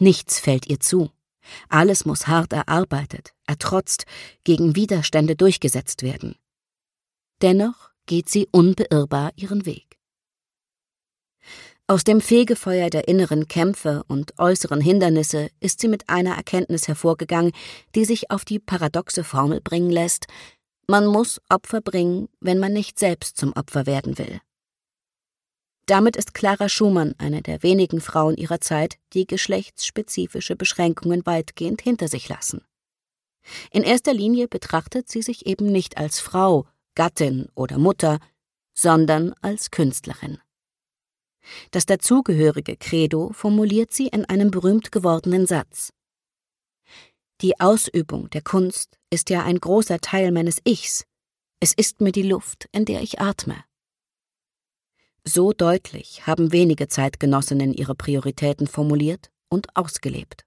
Nichts fällt ihr zu. Alles muss hart erarbeitet, ertrotzt, gegen Widerstände durchgesetzt werden. Dennoch geht sie unbeirrbar ihren Weg. Aus dem Fegefeuer der inneren Kämpfe und äußeren Hindernisse ist sie mit einer Erkenntnis hervorgegangen, die sich auf die paradoxe Formel bringen lässt: Man muss Opfer bringen, wenn man nicht selbst zum Opfer werden will. Damit ist Clara Schumann eine der wenigen Frauen ihrer Zeit, die geschlechtsspezifische Beschränkungen weitgehend hinter sich lassen. In erster Linie betrachtet sie sich eben nicht als Frau, Gattin oder Mutter, sondern als Künstlerin. Das dazugehörige Credo formuliert sie in einem berühmt gewordenen Satz: Die Ausübung der Kunst ist ja ein großer Teil meines Ichs. Es ist mir die Luft, in der ich atme. So deutlich haben wenige Zeitgenossinnen ihre Prioritäten formuliert und ausgelebt.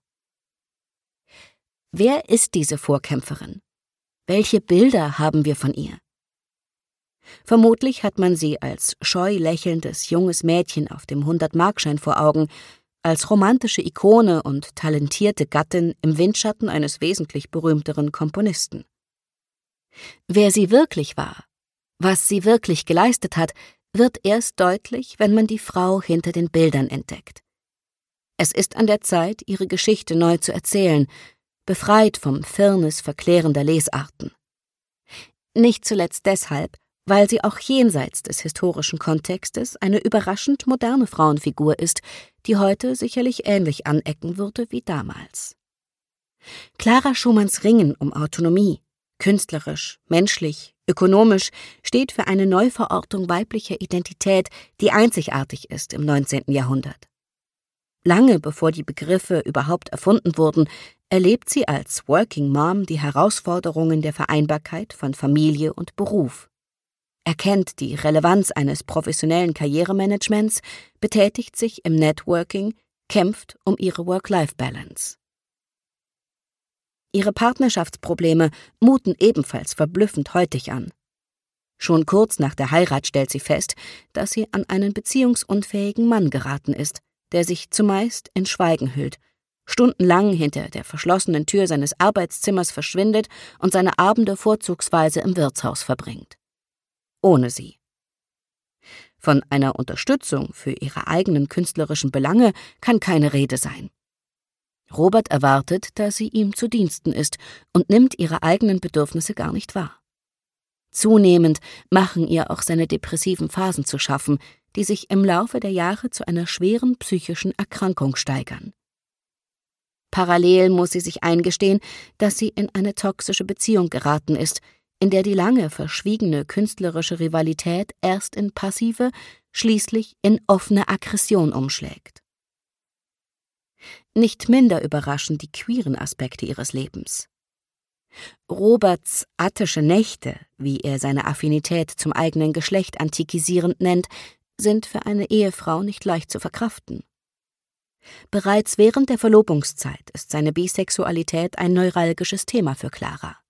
Wer ist diese Vorkämpferin? Welche Bilder haben wir von ihr? Vermutlich hat man sie als scheu lächelndes junges Mädchen auf dem 100-Markschein vor Augen, als romantische Ikone und talentierte Gattin im Windschatten eines wesentlich berühmteren Komponisten. Wer sie wirklich war, was sie wirklich geleistet hat, wird erst deutlich, wenn man die Frau hinter den Bildern entdeckt. Es ist an der Zeit, ihre Geschichte neu zu erzählen, befreit vom Firnis verklärender Lesarten. Nicht zuletzt deshalb, weil sie auch jenseits des historischen Kontextes eine überraschend moderne Frauenfigur ist, die heute sicherlich ähnlich anecken würde wie damals. Clara Schumanns Ringen um Autonomie, künstlerisch, menschlich, ökonomisch, steht für eine Neuverortung weiblicher Identität, die einzigartig ist im 19. Jahrhundert. Lange bevor die Begriffe überhaupt erfunden wurden, erlebt sie als Working Mom die Herausforderungen der Vereinbarkeit von Familie und Beruf, erkennt die Relevanz eines professionellen Karrieremanagements, betätigt sich im Networking, kämpft um ihre Work-Life-Balance. Ihre Partnerschaftsprobleme muten ebenfalls verblüffend heutig an. Schon kurz nach der Heirat stellt sie fest, dass sie an einen beziehungsunfähigen Mann geraten ist, der sich zumeist in Schweigen hüllt, stundenlang hinter der verschlossenen Tür seines Arbeitszimmers verschwindet und seine Abende vorzugsweise im Wirtshaus verbringt. Ohne sie. Von einer Unterstützung für ihre eigenen künstlerischen Belange kann keine Rede sein. Robert erwartet, dass sie ihm zu Diensten ist und nimmt ihre eigenen Bedürfnisse gar nicht wahr. Zunehmend machen ihr auch seine depressiven Phasen zu schaffen, die sich im Laufe der Jahre zu einer schweren psychischen Erkrankung steigern. Parallel muss sie sich eingestehen, dass sie in eine toxische Beziehung geraten ist, in der die lange verschwiegene künstlerische Rivalität erst in passive, schließlich in offene Aggression umschlägt. Nicht minder überraschen die queeren Aspekte ihres Lebens. Roberts attische Nächte, wie er seine Affinität zum eigenen Geschlecht antikisierend nennt, sind für eine Ehefrau nicht leicht zu verkraften. Bereits während der Verlobungszeit ist seine Bisexualität ein neuralgisches Thema für Clara.